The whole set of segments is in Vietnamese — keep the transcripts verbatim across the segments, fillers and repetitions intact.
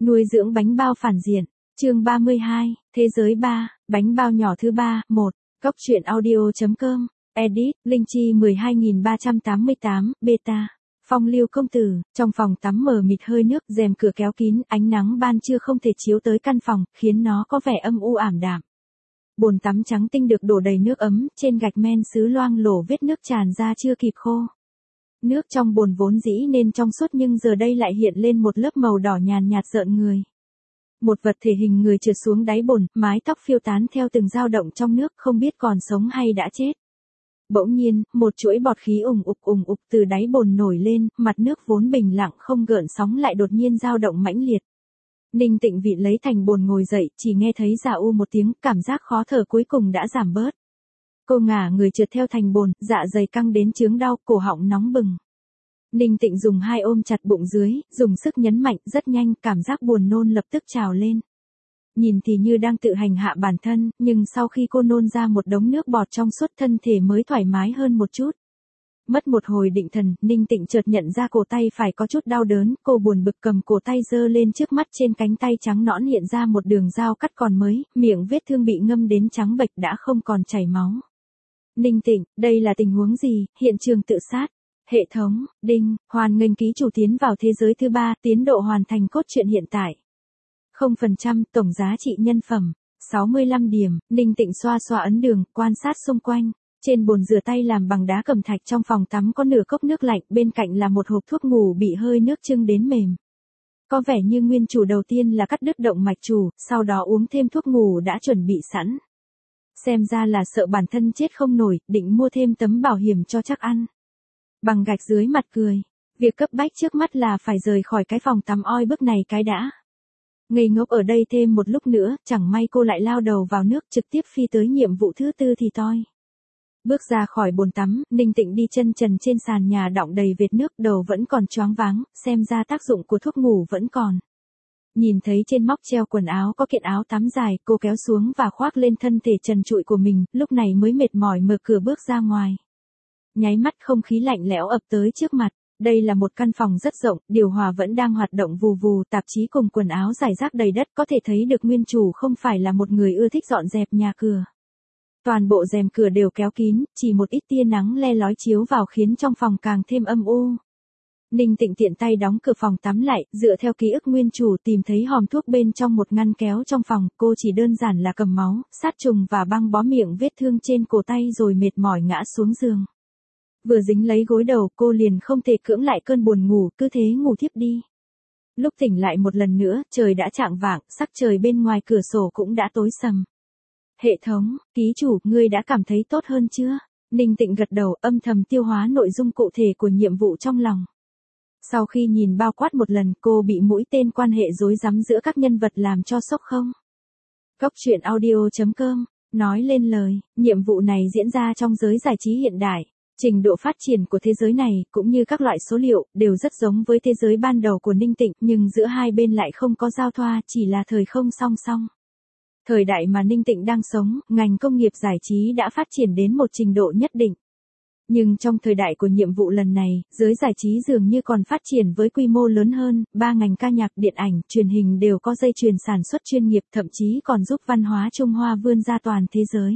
Nuôi dưỡng bánh bao phản diện. Chương ba mươi hai, Thế giới ba, bánh bao nhỏ thứ ba, một. Góc truyện audio chấm com. Edit, Linh Chi mười hai nghìn ba trăm tám mươi tám, beta. Phong Lưu công tử, trong phòng tắm mờ mịt hơi nước, rèm cửa kéo kín, ánh nắng ban trưa không thể chiếu tới căn phòng, khiến nó có vẻ âm u ảm đạm. Bồn tắm trắng tinh được đổ đầy nước ấm, trên gạch men sứ loang lổ vết nước tràn ra chưa kịp khô. Nước trong bồn vốn dĩ nên trong suốt nhưng giờ đây lại hiện lên một lớp màu đỏ nhàn nhạt rợn người. Một vật thể hình người trượt xuống đáy bồn, mái tóc phiêu tán theo từng dao động trong nước, không biết còn sống hay đã chết. Bỗng nhiên, một chuỗi bọt khí ùng ục ùng ục từ đáy bồn nổi lên, mặt nước vốn bình lặng không gợn sóng lại đột nhiên dao động mãnh liệt. Ninh Tịnh vịn lấy thành bồn ngồi dậy, chỉ nghe thấy dạ u một tiếng, cảm giác khó thở cuối cùng đã giảm bớt. Cô ngả người trượt theo thành bồn, dạ dày căng đến chướng đau, cổ họng nóng bừng. Ninh Tịnh dùng hai ôm chặt bụng dưới, dùng sức nhấn mạnh, rất nhanh, cảm giác buồn nôn lập tức trào lên. Nhìn thì như đang tự hành hạ bản thân, nhưng sau khi cô nôn ra một đống nước bọt trong suốt, thân thể mới thoải mái hơn một chút. Mất một hồi định thần, Ninh Tịnh chợt nhận ra cổ tay phải có chút đau đớn, cô buồn bực cầm cổ tay giơ lên trước mắt, trên cánh tay trắng nõn hiện ra một đường dao cắt còn mới, miệng vết thương bị ngâm đến trắng bệch đã không còn chảy máu. Ninh Tịnh, đây là tình huống gì? Hiện trường tự sát. Hệ thống, đinh, hoan nghênh ký chủ tiến vào thế giới thứ ba, tiến độ hoàn thành cốt truyện hiện tại. không phần trăm, tổng giá trị nhân phẩm, sáu mươi lăm điểm, Ninh Tịnh xoa xoa ấn đường, quan sát xung quanh. Trên bồn rửa tay làm bằng đá cẩm thạch trong phòng tắm có nửa cốc nước lạnh, bên cạnh là một hộp thuốc ngủ bị hơi nước chưng đến mềm. Có vẻ như nguyên chủ đầu tiên là cắt đứt động mạch chủ, sau đó uống thêm thuốc ngủ đã chuẩn bị sẵn. Xem ra là sợ bản thân chết không nổi, định mua thêm tấm bảo hiểm cho chắc ăn. Bằng gạch dưới mặt cười. Việc cấp bách trước mắt là phải rời khỏi cái phòng tắm oi bức này cái đã. Ngây ngốc ở đây thêm một lúc nữa, chẳng may cô lại lao đầu vào nước trực tiếp phi tới nhiệm vụ thứ tư thì toi. Bước ra khỏi bồn tắm, Ninh Tịnh đi chân trần trên sàn nhà đọng đầy vệt nước, đầu vẫn còn choáng váng, xem ra tác dụng của thuốc ngủ vẫn còn. Nhìn thấy trên móc treo quần áo có kiện áo tắm dài, cô kéo xuống và khoác lên thân thể trần trụi của mình, lúc này mới mệt mỏi mở cửa bước ra ngoài. Nháy mắt không khí lạnh lẽo ập tới trước mặt. Đây là một căn phòng rất rộng, điều hòa vẫn đang hoạt động vù vù, tạp chí cùng quần áo rải rác đầy đất, có thể thấy được nguyên chủ không phải là một người ưa thích dọn dẹp nhà cửa. Toàn bộ rèm cửa đều kéo kín, chỉ một ít tia nắng le lói chiếu vào khiến trong phòng càng thêm âm u. Ninh Tịnh tiện tay đóng cửa phòng tắm lại, dựa theo ký ức nguyên chủ tìm thấy hòm thuốc bên trong một ngăn kéo trong phòng, cô chỉ đơn giản là cầm máu, sát trùng và băng bó miệng vết thương trên cổ tay rồi mệt mỏi ngã xuống giường. Vừa dính lấy gối đầu, cô liền không thể cưỡng lại cơn buồn ngủ, cứ thế ngủ thiếp đi. Lúc tỉnh lại một lần nữa, trời đã chạng vạng, sắc trời bên ngoài cửa sổ cũng đã tối sầm. Hệ thống, ký chủ, ngươi đã cảm thấy tốt hơn chưa? Ninh Tịnh gật đầu, âm thầm tiêu hóa nội dung cụ thể của nhiệm vụ trong lòng. Sau khi nhìn bao quát một lần, cô bị mũi tên quan hệ rối rắm giữa các nhân vật làm cho sốc không? Góc truyện audio chấm com, nói lên lời, nhiệm vụ này diễn ra trong giới giải trí hiện đại. Trình độ phát triển của thế giới này, cũng như các loại số liệu, đều rất giống với thế giới ban đầu của Ninh Tịnh, nhưng giữa hai bên lại không có giao thoa, chỉ là thời không song song. Thời đại mà Ninh Tịnh đang sống, ngành công nghiệp giải trí đã phát triển đến một trình độ nhất định. Nhưng trong thời đại của nhiệm vụ lần này, giới giải trí dường như còn phát triển với quy mô lớn hơn, ba ngành ca nhạc, điện ảnh, truyền hình đều có dây chuyền sản xuất chuyên nghiệp, thậm chí còn giúp văn hóa Trung Hoa vươn ra toàn thế giới.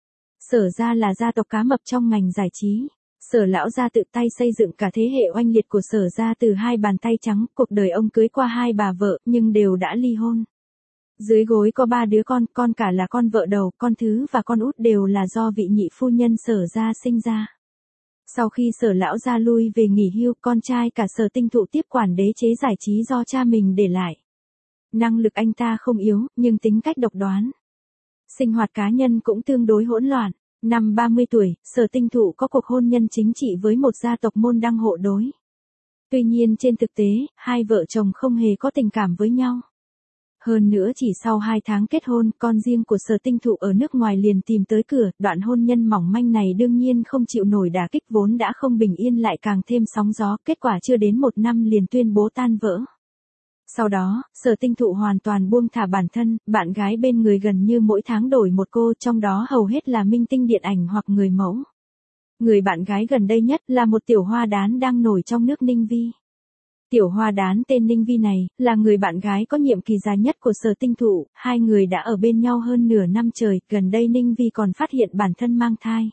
Sở gia là gia tộc cá mập trong ngành giải trí. Sở lão gia tự tay xây dựng cả thế hệ oanh liệt của Sở gia từ hai bàn tay trắng, cuộc đời ông cưới qua hai bà vợ, nhưng đều đã ly hôn. Dưới gối có ba đứa con, con cả là con vợ đầu, con thứ và con út đều là do vị nhị phu nhân Sở gia sinh ra. Sau khi Sở lão gia lui về nghỉ hưu, con trai cả Sở Tinh Thụ tiếp quản đế chế giải trí do cha mình để lại. Năng lực anh ta không yếu, nhưng tính cách độc đoán. Sinh hoạt cá nhân cũng tương đối hỗn loạn. Năm ba mươi tuổi, Sở Tinh Thụ có cuộc hôn nhân chính trị với một gia tộc môn đăng hộ đối. Tuy nhiên trên thực tế, hai vợ chồng không hề có tình cảm với nhau. Hơn nữa chỉ sau hai tháng kết hôn, con riêng của Sở Tinh Thụ ở nước ngoài liền tìm tới cửa, đoạn hôn nhân mỏng manh này đương nhiên không chịu nổi đả kích vốn đã không bình yên lại càng thêm sóng gió, kết quả chưa đến một năm liền tuyên bố tan vỡ. Sau đó, Sở Tinh Thụ hoàn toàn buông thả bản thân, bạn gái bên người gần như mỗi tháng đổi một cô, trong đó hầu hết là minh tinh điện ảnh hoặc người mẫu. Người bạn gái gần đây nhất là một tiểu hoa đán đang nổi trong nước Ninh Vi. Tiểu hoa đán tên Ninh Vi này, là người bạn gái có nhiệm kỳ dài nhất của Sở Tinh Thụ, hai người đã ở bên nhau hơn nửa năm trời, gần đây Ninh Vi còn phát hiện bản thân mang thai.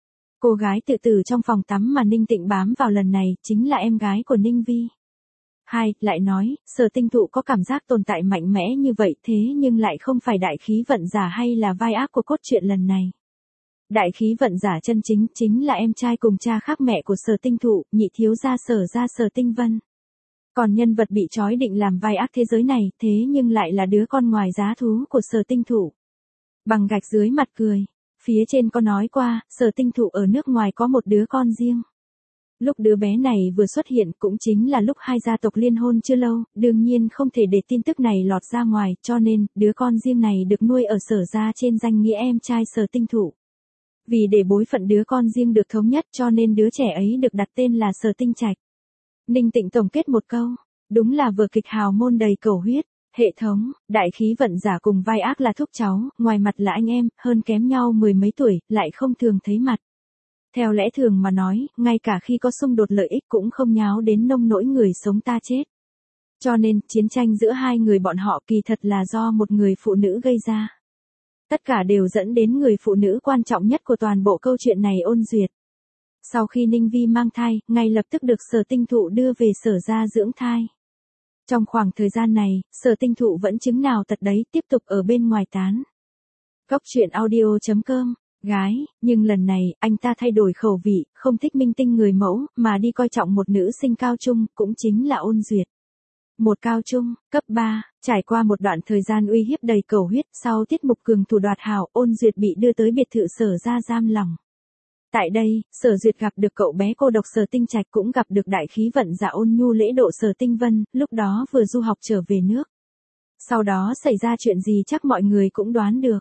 Cô gái tự tử trong phòng tắm mà Ninh Tịnh bám vào lần này, chính là em gái của Ninh Vi. Hai, lại nói, Sở Tinh Thụ có cảm giác tồn tại mạnh mẽ như vậy thế nhưng lại không phải đại khí vận giả hay là vai ác của cốt truyện lần này. Đại khí vận giả chân chính chính là em trai cùng cha khác mẹ của Sở Tinh Thụ, nhị thiếu gia Sở gia Sở Tinh Vân. Còn nhân vật bị trói định làm vai ác thế giới này, thế nhưng lại là đứa con ngoài giá thú của Sở Tinh Thụ. Bằng gạch dưới mặt cười, phía trên có nói qua, Sở Tinh Thụ ở nước ngoài có một đứa con riêng. Lúc đứa bé này vừa xuất hiện cũng chính là lúc hai gia tộc liên hôn chưa lâu, đương nhiên không thể để tin tức này lọt ra ngoài, cho nên, đứa con riêng này được nuôi ở Sở gia trên danh nghĩa em trai Sở Tinh Thụ. Vì để bối phận đứa con riêng được thống nhất cho nên đứa trẻ ấy được đặt tên là Sở Tinh Trạch. Ninh Tịnh tổng kết một câu, đúng là vở kịch hào môn đầy cầu huyết, hệ thống, đại khí vận giả cùng vai ác là thúc cháu, ngoài mặt là anh em, hơn kém nhau mười mấy tuổi, lại không thường thấy mặt. Theo lẽ thường mà nói, ngay cả khi có xung đột lợi ích cũng không nháo đến nông nỗi người sống ta chết. Cho nên, chiến tranh giữa hai người bọn họ kỳ thật là do một người phụ nữ gây ra. Tất cả đều dẫn đến người phụ nữ quan trọng nhất của toàn bộ câu chuyện này Ôn Duyệt. Sau khi Ninh Vi mang thai, ngay lập tức được Sở Tinh Thụ đưa về Sở gia dưỡng thai. Trong khoảng thời gian này, Sở Tinh Thụ vẫn chứng nào tật đấy tiếp tục ở bên ngoài tán. Cóc truyện audio chấm com, gái, nhưng lần này, anh ta thay đổi khẩu vị, không thích minh tinh người mẫu, mà đi coi trọng một nữ sinh cao trung, cũng chính là Ôn Duyệt. Một cao trung, cấp ba, trải qua một đoạn thời gian uy hiếp đầy cầu huyết, sau tiết mục cường thủ đoạt hảo, Ôn Duyệt bị đưa tới biệt thự Sở gia giam lỏng. Tại đây, Sở Duyệt gặp được cậu bé cô độc Sở Tinh Trạch cũng gặp được đại khí vận giả ôn nhu lễ độ Sở Tinh Vân, lúc đó vừa du học trở về nước. Sau đó xảy ra chuyện gì chắc mọi người cũng đoán được.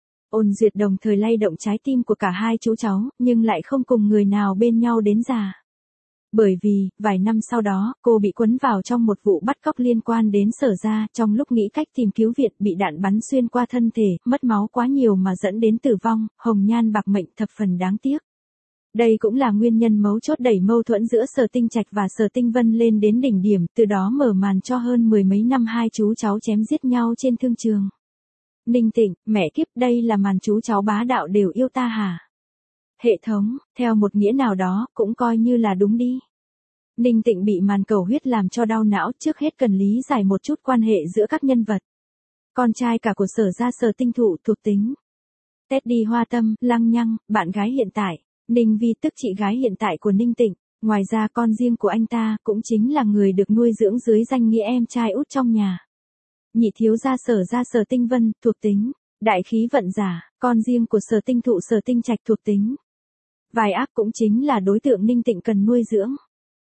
Ôn Duyệt đồng thời lay động trái tim của cả hai chú cháu, nhưng lại không cùng người nào bên nhau đến già. Bởi vì, vài năm sau đó, cô bị quấn vào trong một vụ bắt cóc liên quan đến Sở gia, trong lúc nghĩ cách tìm cứu viện bị đạn bắn xuyên qua thân thể, mất máu quá nhiều mà dẫn đến tử vong, hồng nhan bạc mệnh thập phần đáng tiếc. Đây cũng là nguyên nhân mấu chốt đẩy mâu thuẫn giữa Sở Tinh Trạch và Sở Tinh Vân lên đến đỉnh điểm, từ đó mở màn cho hơn mười mấy năm hai chú cháu chém giết nhau trên thương trường. Ninh Tịnh, mẹ kiếp, đây là màn chú cháu bá đạo đều yêu ta hả? Hệ thống, theo một nghĩa nào đó, cũng coi như là đúng đi. Ninh Tịnh bị màn cầu huyết làm cho đau não, trước hết cần lý giải một chút quan hệ giữa các nhân vật. Con trai cả của Sở gia Sở Tinh Thụ thuộc tính. Teddy Hoa Tâm, lăng nhăng, bạn gái hiện tại. Ninh Vi tức chị gái hiện tại của Ninh Tịnh, ngoài ra con riêng của anh ta cũng chính là người được nuôi dưỡng dưới danh nghĩa em trai út trong nhà. Nhị thiếu gia Sở gia Sở Tinh Vân, thuộc tính, đại khí vận giả, con riêng của Sở Tinh Thụ Sở Tinh Trạch thuộc tính. Vai ác cũng chính là đối tượng Ninh Tịnh cần nuôi dưỡng.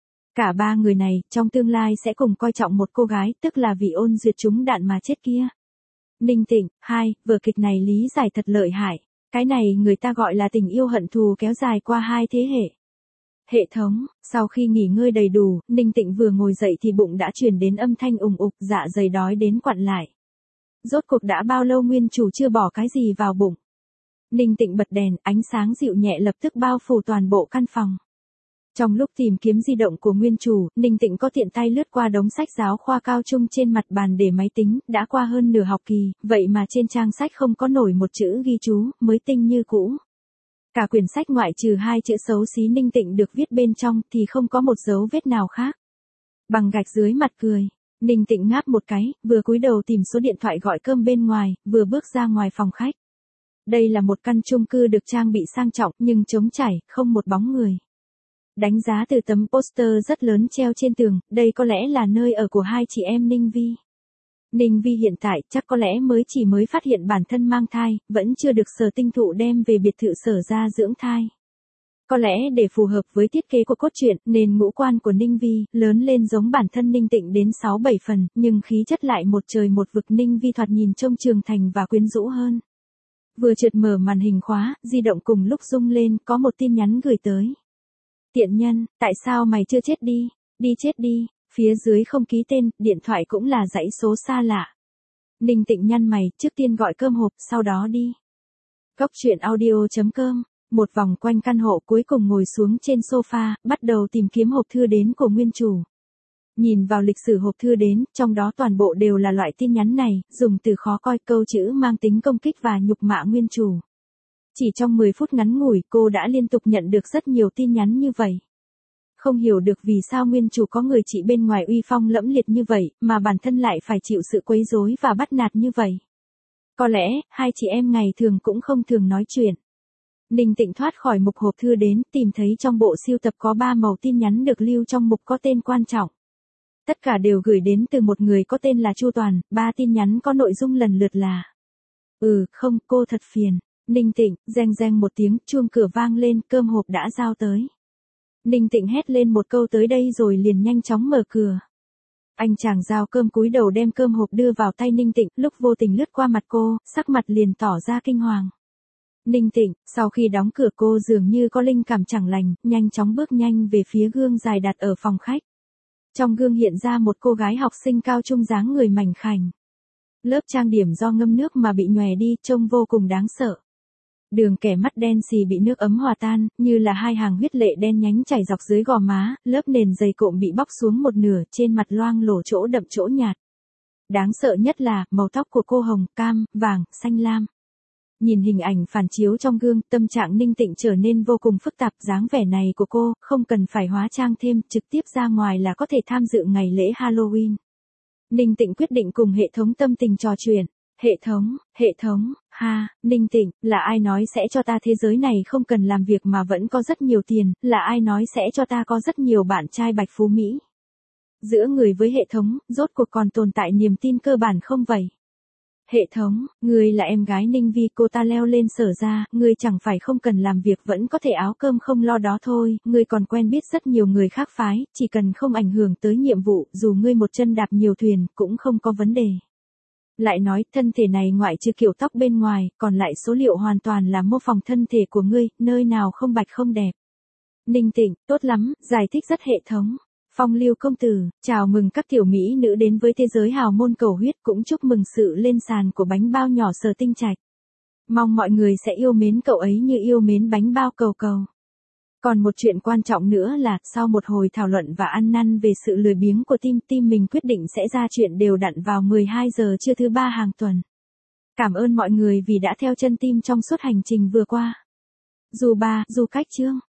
Cả ba người này, trong tương lai sẽ cùng coi trọng một cô gái, tức là vì Ôn Duyệt trúng đạn mà chết kia. Ninh Tịnh, hai, vở kịch này lý giải thật lợi hại. Cái này người ta gọi là tình yêu hận thù kéo dài qua hai thế hệ. Hệ thống, sau khi nghỉ ngơi đầy đủ, Ninh Tịnh vừa ngồi dậy thì bụng đã truyền đến âm thanh ùng ục, dạ dày đói đến quặn lại. Rốt cuộc đã bao lâu nguyên chủ chưa bỏ cái gì vào bụng. Ninh Tịnh bật đèn, ánh sáng dịu nhẹ lập tức bao phủ toàn bộ căn phòng. Trong lúc tìm kiếm di động của nguyên chủ, Ninh Tịnh có tiện tay lướt qua đống sách giáo khoa cao trung trên mặt bàn để máy tính, đã qua hơn nửa học kỳ, vậy mà trên trang sách không có nổi một chữ ghi chú, mới tinh như cũ. Cả quyển sách ngoại trừ hai chữ xấu xí Ninh Tịnh được viết bên trong thì không có một dấu vết nào khác. Bằng gạch dưới mặt cười, Ninh Tịnh ngáp một cái, vừa cúi đầu tìm số điện thoại gọi cơm bên ngoài, vừa bước ra ngoài phòng khách. Đây là một căn chung cư được trang bị sang trọng nhưng trống trải, không một bóng người. Đánh giá từ tấm poster rất lớn treo trên tường, đây có lẽ là nơi ở của hai chị em Ninh Vi. Ninh Vi hiện tại chắc có lẽ mới chỉ mới phát hiện bản thân mang thai, vẫn chưa được Sở Tinh Thụ đem về biệt thự Sở gia dưỡng thai. Có lẽ để phù hợp với thiết kế của cốt truyện, nên ngũ quan của Ninh Vi lớn lên giống bản thân Ninh Tịnh đến sáu bảy phần, nhưng khí chất lại một trời một vực. Ninh Vi thoạt nhìn trông trưởng thành và quyến rũ hơn. Vừa chợt mở màn hình khóa, di động cùng lúc rung lên, có một tin nhắn gửi tới. Tiện nhân, tại sao mày chưa chết đi? Đi chết đi. Phía dưới không ký tên, điện thoại cũng là dãy số xa lạ. Ninh Tịnh nhăn mày, trước tiên gọi cơm hộp, sau đó đi. Cóc truyện audio chấm com, một vòng quanh căn hộ cuối cùng ngồi xuống trên sofa, bắt đầu tìm kiếm hộp thư đến của nguyên chủ. Nhìn vào lịch sử hộp thư đến, trong đó toàn bộ đều là loại tin nhắn này, dùng từ khó coi, câu chữ mang tính công kích và nhục mạ nguyên chủ. Chỉ trong mười phút ngắn ngủi, cô đã liên tục nhận được rất nhiều tin nhắn như vậy. Không hiểu được vì sao nguyên chủ có người chị bên ngoài uy phong lẫm liệt như vậy, mà bản thân lại phải chịu sự quấy rối và bắt nạt như vậy. Có lẽ, hai chị em ngày thường cũng không thường nói chuyện. Ninh Tịnh thoát khỏi mục hộp thư đến, tìm thấy trong bộ sưu tập có ba mẩu tin nhắn được lưu trong mục có tên quan trọng. Tất cả đều gửi đến từ một người có tên là Chu Toàn, ba tin nhắn có nội dung lần lượt là: Ừ, không, cô thật phiền. Ninh Tịnh, reng reng một tiếng, chuông cửa vang lên, cơm hộp đã giao tới. Ninh Tịnh hét lên một câu tới đây rồi liền nhanh chóng mở cửa. Anh chàng giao cơm cúi đầu đem cơm hộp đưa vào tay Ninh Tịnh, lúc vô tình lướt qua mặt cô, sắc mặt liền tỏ ra kinh hoàng. Ninh Tịnh, sau khi đóng cửa cô dường như có linh cảm chẳng lành, nhanh chóng bước nhanh về phía gương dài đặt ở phòng khách. Trong gương hiện ra một cô gái học sinh cao trung dáng người mảnh khảnh. Lớp trang điểm do ngâm nước mà bị nhòe đi, trông vô cùng đáng sợ. Đường kẻ mắt đen xì bị nước ấm hòa tan, như là hai hàng huyết lệ đen nhánh chảy dọc dưới gò má, lớp nền dày cộm bị bóc xuống một nửa, trên mặt loang lổ chỗ đậm chỗ nhạt. Đáng sợ nhất là, màu tóc của cô hồng, cam, vàng, xanh lam. Nhìn hình ảnh phản chiếu trong gương, tâm trạng Ninh Tịnh trở nên vô cùng phức tạp, dáng vẻ này của cô, không cần phải hóa trang thêm, trực tiếp ra ngoài là có thể tham dự ngày lễ Halloween. Ninh Tịnh quyết định cùng hệ thống tâm tình trò chuyện. Hệ thống, hệ thống, ha, Ninh Tịnh, là ai nói sẽ cho ta thế giới này không cần làm việc mà vẫn có rất nhiều tiền, là ai nói sẽ cho ta có rất nhiều bạn trai bạch phú Mỹ. Giữa người với hệ thống, rốt cuộc còn tồn tại niềm tin cơ bản không vậy? Hệ thống, ngươi là em gái Ninh Vi, cô ta leo lên sở ra, ngươi chẳng phải không cần làm việc vẫn có thể áo cơm không lo đó thôi, ngươi còn quen biết rất nhiều người khác phái, chỉ cần không ảnh hưởng tới nhiệm vụ, dù ngươi một chân đạp nhiều thuyền, cũng không có vấn đề. Lại nói, thân thể này ngoại trừ kiểu tóc bên ngoài, còn lại số liệu hoàn toàn là mô phỏng thân thể của ngươi, nơi nào không bạch không đẹp. Ninh Tịnh, tốt lắm, giải thích rất hệ thống. Phong Lưu công tử, chào mừng các tiểu mỹ nữ đến với thế giới hào môn cầu huyết, cũng chúc mừng sự lên sàn của bánh bao nhỏ Sở Tinh Trạch. Mong mọi người sẽ yêu mến cậu ấy như yêu mến bánh bao cầu cầu. Còn một chuyện quan trọng nữa là, sau một hồi thảo luận và ăn năn về sự lười biếng của team, team mình quyết định sẽ ra chuyện đều đặn vào mười hai giờ trưa thứ ba hàng tuần. Cảm ơn mọi người vì đã theo chân team trong suốt hành trình vừa qua. Dù ba, dù cách chương.